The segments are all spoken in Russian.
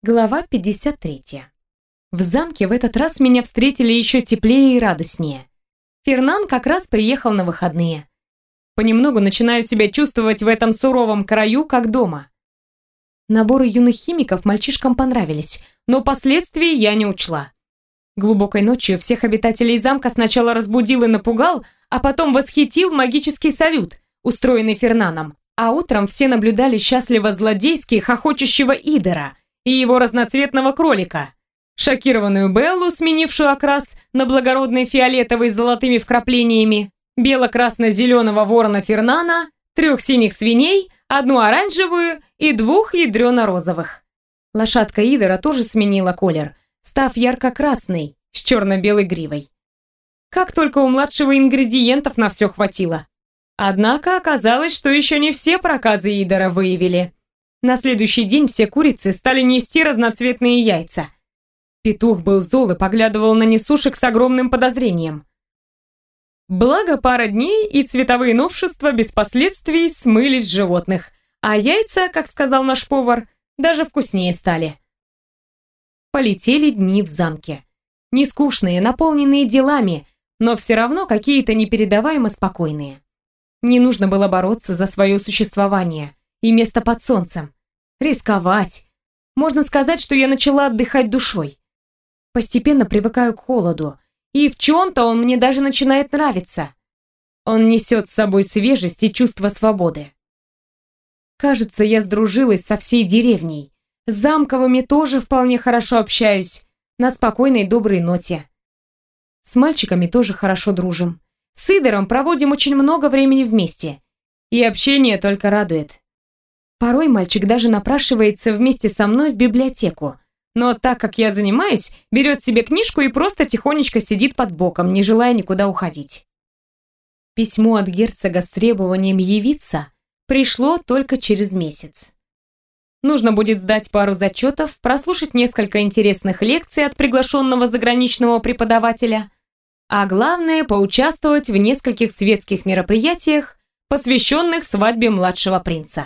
Глава 53. В замке в этот раз меня встретили еще теплее и радостнее. Фернан как раз приехал на выходные. Понемногу начинаю себя чувствовать в этом суровом краю, как дома. Наборы юных химиков мальчишкам понравились, но последствий я не учла. Глубокой ночью всех обитателей замка сначала разбудил и напугал, а потом восхитил магический салют, устроенный Фернаном. А утром все наблюдали счастливо злодейски хохочущего Идера и его разноцветного кролика, шокированную Беллу, сменившую окрас на благородный фиолетовый с золотыми вкраплениями, бело-красно-зеленого ворона Фернана, 3 синих свиней, 1 оранжевую и 2 ядрено-розовых. Лошадка Идера тоже сменила колер, став ярко-красной с черно-белой гривой. Как только у младшего ингредиентов на все хватило. Однако оказалось, что еще не все проказы Идера выявили. На следующий день все курицы стали нести разноцветные яйца. Петух был зол и поглядывал на несушек с огромным подозрением. Благо, пара дней и цветовые новшества без последствий смылись с животных, а яйца, как сказал наш повар, даже вкуснее стали. Полетели дни в замке. Нескучные, наполненные делами, но все равно какие-то непередаваемо спокойные. Не нужно было бороться за свое существование и место под солнцем. Рисковать. Можно сказать, что я начала отдыхать душой. Постепенно привыкаю к холоду, и в чем-то он мне даже начинает нравиться. Он несет с собой свежесть и чувство свободы. Кажется, я сдружилась со всей деревней. С замковыми тоже вполне хорошо общаюсь, на спокойной доброй ноте. С мальчиками тоже хорошо дружим. С Идером проводим очень много времени вместе. И общение только радует. Порой мальчик даже напрашивается вместе со мной в библиотеку. Но так как я занимаюсь, берет себе книжку и просто тихонечко сидит под боком, не желая никуда уходить. Письмо от герцога с требованием явиться пришло только через месяц. Нужно будет сдать пару зачетов, прослушать несколько интересных лекций от приглашенного заграничного преподавателя, а главное, поучаствовать в нескольких светских мероприятиях, посвященных свадьбе младшего принца.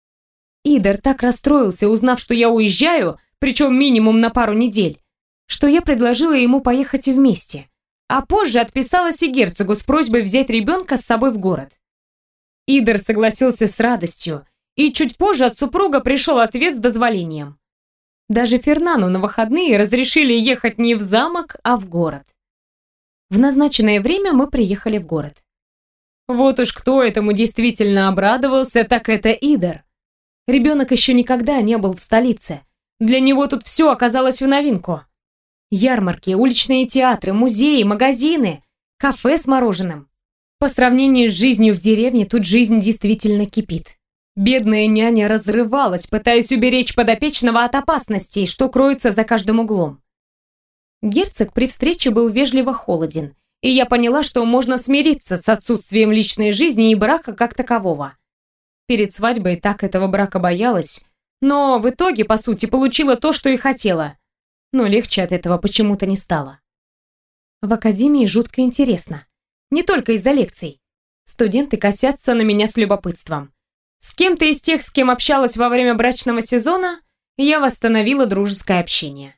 Идер так расстроился, узнав, что я уезжаю, причем минимум на пару недель, что я предложила ему поехать вместе, а позже отписалась и герцогу с просьбой взять ребенка с собой в город. Идер согласился с радостью, и чуть позже от супруга пришел ответ с дозволением. Даже Фернану на выходные разрешили ехать не в замок, а в город. В назначенное время мы приехали в город. Вот уж кто этому действительно обрадовался, так это Идер. Ребенок еще никогда не был в столице. Для него тут все оказалось в новинку. Ярмарки, уличные театры, музеи, магазины, кафе с мороженым. По сравнению с жизнью в деревне, тут жизнь действительно кипит. Бедная няня разрывалась, пытаясь уберечь подопечного от опасностей, что кроется за каждым углом. Герцог при встрече был вежливо холоден, и я поняла, что можно смириться с отсутствием личной жизни и брака как такового. Перед свадьбой так этого брака боялась, но в итоге, по сути, получила то, что и хотела. Но легче от этого почему-то не стало. В академии жутко интересно. Не только из-за лекций. Студенты косятся на меня с любопытством. С кем-то из тех, с кем общалась во время брачного сезона, я восстановила дружеское общение.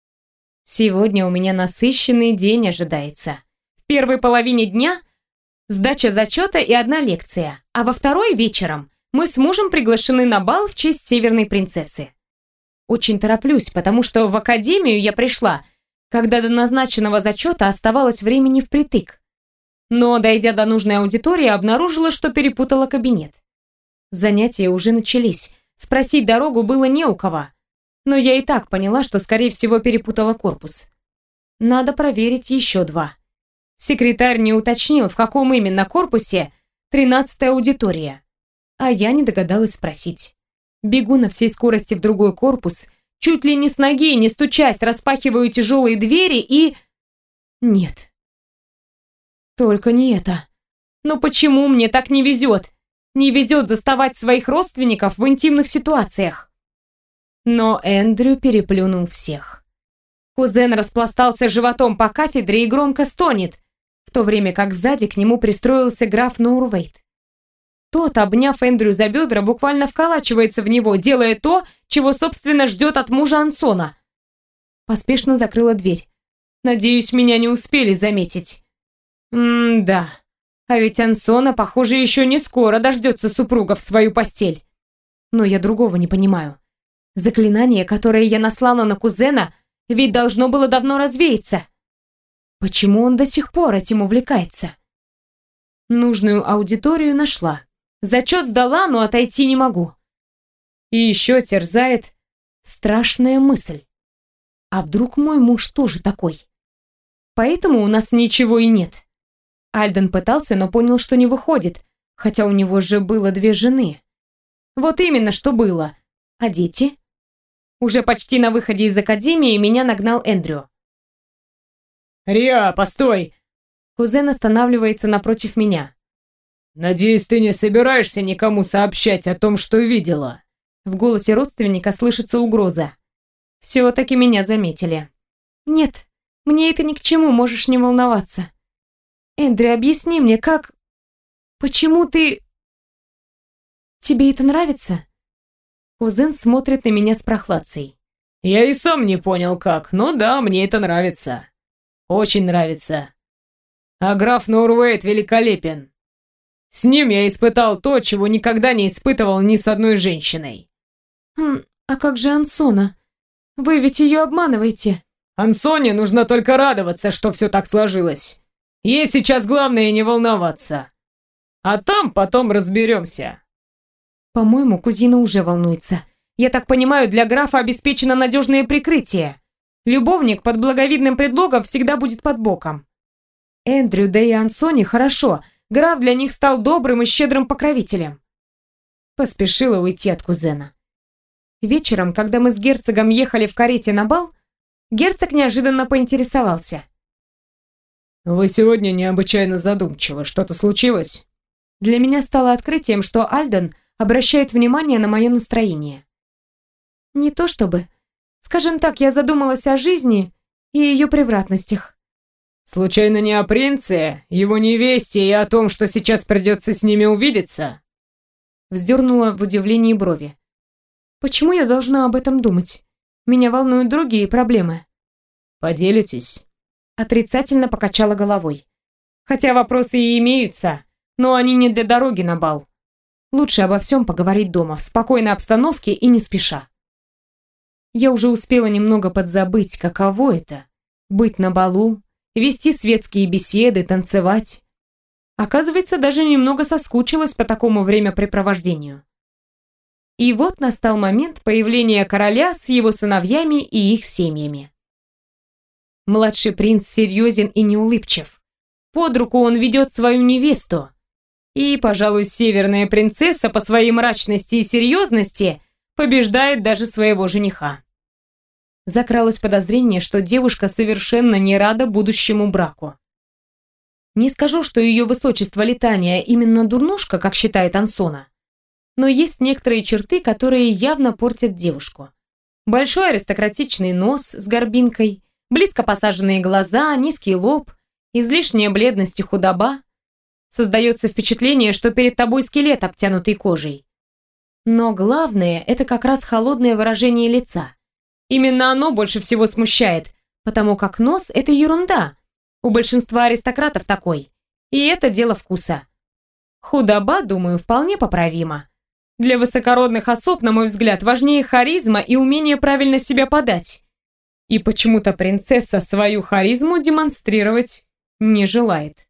Сегодня у меня насыщенный день ожидается. В первой половине дня сдача зачета и 1 лекция, а во второй вечером мы с мужем приглашены на бал в честь северной принцессы. Очень тороплюсь, потому что в академию я пришла, когда до назначенного зачета оставалось времени впритык. Но, дойдя до нужной аудитории, обнаружила, что перепутала кабинет. Занятия уже начались, спросить дорогу было не у кого. Но я и так поняла, что, скорее всего, перепутала корпус. Надо проверить еще 2. Секретарь не уточнил, в каком именно корпусе 13-я аудитория. А я не догадалась спросить. Бегу на всей скорости в другой корпус, чуть ли не с ноги, не стучась, распахиваю тяжелые двери и... Нет. Только не это. Но почему мне так не везет? Не везет заставать своих родственников в интимных ситуациях. Но Эндрю переплюнул всех. Кузен распластался животом по кафедре и громко стонет, в то время как сзади к нему пристроился граф Ноурвейт. Тот, обняв Эндрю за бедра, буквально вколачивается в него, делая то, чего, собственно, ждет от мужа Ансона. Поспешно закрыла дверь. Надеюсь, меня не успели заметить. Да. А ведь Ансона, похоже, еще не скоро дождется супруга в свою постель. Но я другого не понимаю. Заклинание, которое я наслала на кузена, ведь должно было давно развеяться. Почему он до сих пор этим увлекается? Нужную аудиторию нашла. Зачет сдала, но отойти не могу. И еще терзает страшная мысль. А вдруг мой муж тоже такой? Поэтому у нас ничего и нет. Альден пытался, но понял, что не выходит, хотя у него же было 2 жены. Вот именно, что было. А дети? Уже почти на выходе из академии меня нагнал Эндрю. «Риа, постой!» Кузен останавливается напротив меня. «Надеюсь, ты не собираешься никому сообщать о том, что видела?» В голосе родственника слышится угроза. Все-таки меня заметили. «Нет, мне это ни к чему, можешь не волноваться. Эндрю, объясни мне, как... Почему ты... Тебе это нравится?» Кузен смотрит на меня с прохладцей. «Я и сам не понял как, но да, мне это нравится. Очень нравится. А граф Норвейт великолепен. С ним я испытал то, чего никогда не испытывал ни с одной женщиной». А как же Ансона? Вы ведь ее обманываете. Ансоне нужно только радоваться, что все так сложилось. Ей сейчас главное не волноваться. А там потом разберемся. По-моему, кузина уже волнуется. Я так понимаю, для графа обеспечено надежное прикрытие. Любовник под благовидным предлогом всегда будет под боком. Эндрю, да и Ансоне хорошо. Граф для них стал добрым и щедрым покровителем. Поспешила уйти от кузена. Вечером, когда мы с герцогом ехали в карете на бал, герцог неожиданно поинтересовался. «Вы сегодня необычайно задумчивы. Что-то случилось?» Для меня стало открытием, что Альден обращает внимание на мое настроение. Не то чтобы. Скажем так, я задумалась о жизни и ее превратностях. «Случайно не о принце, его невесте и о том, что сейчас придется с ними увидеться?» Вздернула в удивлении брови. Почему я должна об этом думать? Меня волнуют другие проблемы. «Поделитесь?» Отрицательно покачала головой. Хотя вопросы и имеются, но они не для дороги на бал. Лучше обо всем поговорить дома, в спокойной обстановке и не спеша. Я уже успела немного подзабыть, каково это — быть на балу, вести светские беседы, танцевать. Оказывается, даже немного соскучилась по такому времяпрепровождению. И вот настал момент появления короля с его сыновьями и их семьями. Младший принц серьезен и неулыбчив. Под руку он ведет свою невесту. И, пожалуй, северная принцесса по своей мрачности и серьезности побеждает даже своего жениха. Закралось подозрение, что девушка совершенно не рада будущему браку. Не скажу, что ее высочество Литания именно дурнушка, как считает Ансона, но есть некоторые черты, которые явно портят девушку. Большой аристократичный нос с горбинкой, близко посаженные глаза, низкий лоб, излишняя бледность и худоба. Создается впечатление, что перед тобой скелет, обтянутый кожей. Но главное – это как раз холодное выражение лица. Именно оно больше всего смущает, потому как нос – это ерунда. У большинства аристократов такой. И это дело вкуса. Худоба, думаю, вполне поправима. Для высокородных особ, на мой взгляд, важнее харизма и умение правильно себя подать. И почему-то принцесса свою харизму демонстрировать не желает.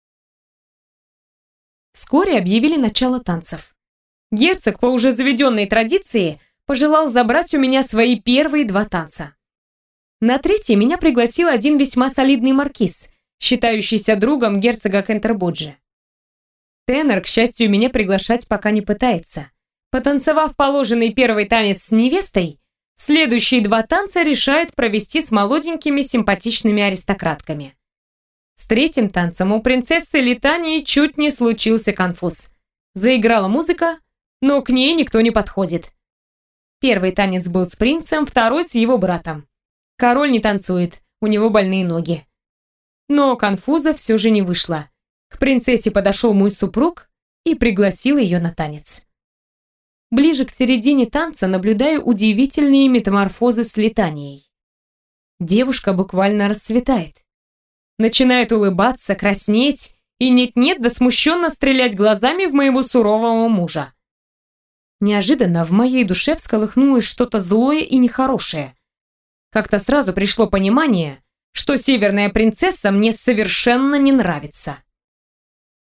Вскоре объявили начало танцев. Герцог по уже заведенной традиции пожелал забрать у меня свои первые 2 танца. На третий меня пригласил один весьма солидный маркиз, считающийся другом герцога Кентербоджи. Тенор, к счастью, меня приглашать пока не пытается. Потанцевав положенный первый танец с невестой, следующие 2 танца решает провести с молоденькими симпатичными аристократками. С третьим танцем у принцессы Литании чуть не случился конфуз. Заиграла музыка, но к ней никто не подходит. Первый танец был с принцем, второй с его братом. Король не танцует, у него больные ноги. Но конфуза все же не вышло. К принцессе подошел мой супруг и пригласил ее на танец. Ближе к середине танца наблюдаю удивительные метаморфозы с Летанией. Девушка буквально расцветает. Начинает улыбаться, краснеть и нет-нет да смущенно стрелять глазами в моего сурового мужа. Неожиданно в моей душе всколыхнулось что-то злое и нехорошее. Как-то сразу пришло понимание, что северная принцесса мне совершенно не нравится.